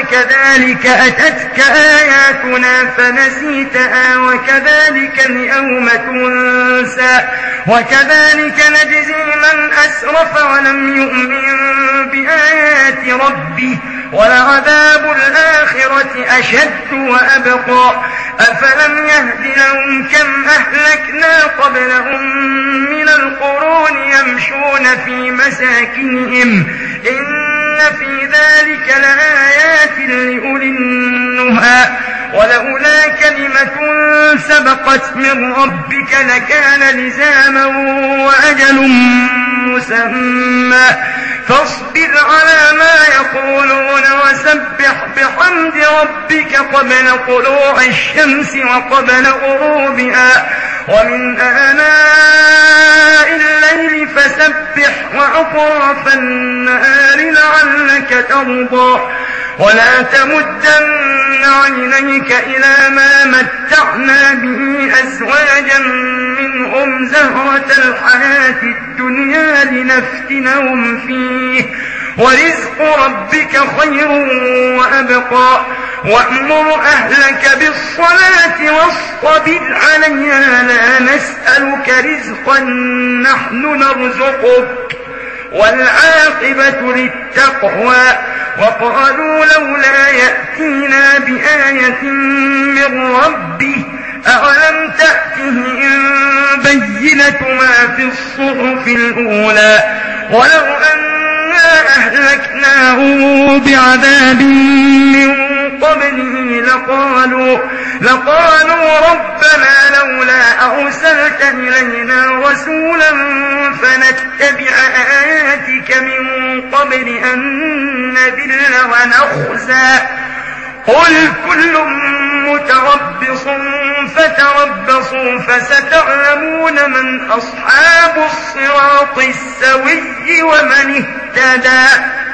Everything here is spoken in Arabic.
كذلك أتتك آياتنا فنسيتها وكذلك اليوم تنسى وكذلك نجزي من أسرف ولم يؤمن بآيات ربه ولعذاب الآخرة أشد وأبقى أفلم يهد لهم كم أهلكنا قبلهم من القرون يمشون في مساكنهم إن في ذلك لآيات لأولي النهى ولولا كلمة سبقت من ربك لكان لزاما وأجل مسمى فاصبر على ما يقولون وسبح بحمد ربك قبل طلوع الشمس وقبل غروبها ومن آناء الليل فسبح وأطراف النهار لعلك ترضى ولا تمدن عينيك إلى ما متعنا به أزواجا منهم زهرة الحياة الدنيا لنفتنهم فيه ورزق ربك خير وأبقى وأمر أهلك بالصلاة واصطبر عليها لا نسألك رزقا نحن نرزقك والعاقبة للتقوى وقالوا لولا يأتينا بآية من ربه أولم تأتهم بينة ما في الصحف الأولى ولو أنا أهلكناهم بعذاب من قبله لقالوا ربنا لولا أرسلت إلينا رسولا فنتبع آياتك من قبل أن نذل ونخزى قل كل متربص فتربصوا فستعلمون من أصحاب الصراط السوي ومن اهتدى